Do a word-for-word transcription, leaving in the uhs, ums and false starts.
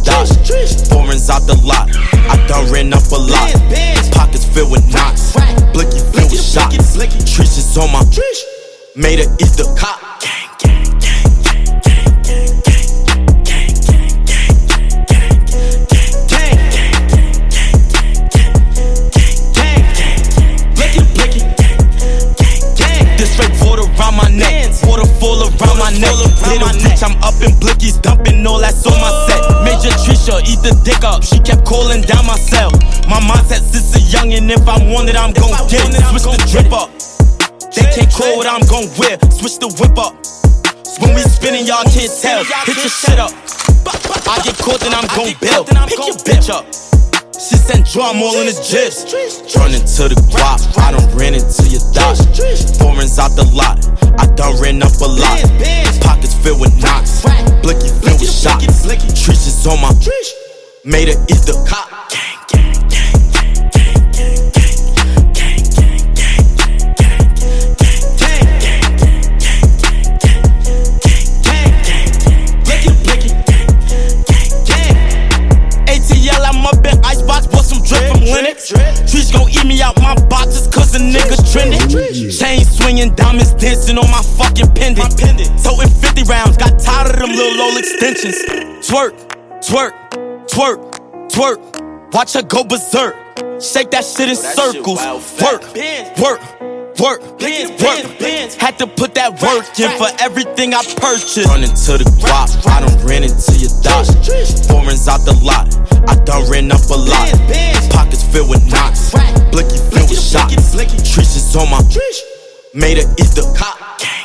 dot. Foreigns out the lot. I done ran up a lot. Pockets filled with knots. Blicky filled with shots. Treaches on my made her eat the cop. Waterfall around my neck. Little bitch, I'm up in blickies, dumping all that's on my set. Major Trisha, eat the dick up. She kept calling down my cell. My mindset since a youngin', if I want it, I'm gon' get it. Switch the drip up. They can't call what I'm gon' wear. Switch the whip up. When we spinning, y'all can't tell. Hit your shit up. I get caught, then I'm gon' bail. Pick your bitch up. She sent drum all in his jibs. Running to the guap, I done ran into your dot. Foreigns out the lot, I done ran up a lot. Pockets filled with knots, blicky filled with shots. Treaches on my made her eat the cop. Trees gon' eat me out my boxes cause a nigga trending. Chain swinging, diamonds dancing on my fucking pendant. Toting fifty rounds, got tired of them little old extensions. Twerk, twerk, twerk, twerk. Watch her go berserk. Shake that shit in circles. Work, work, work, work. Had to put that work in for everything I purchased. Running to the guap, I done ran into your dot. Foreigns out the lot, I done ran up a lot. Pockets filled with knots, blicky filled with shots. Treaches on my made her eat the cop.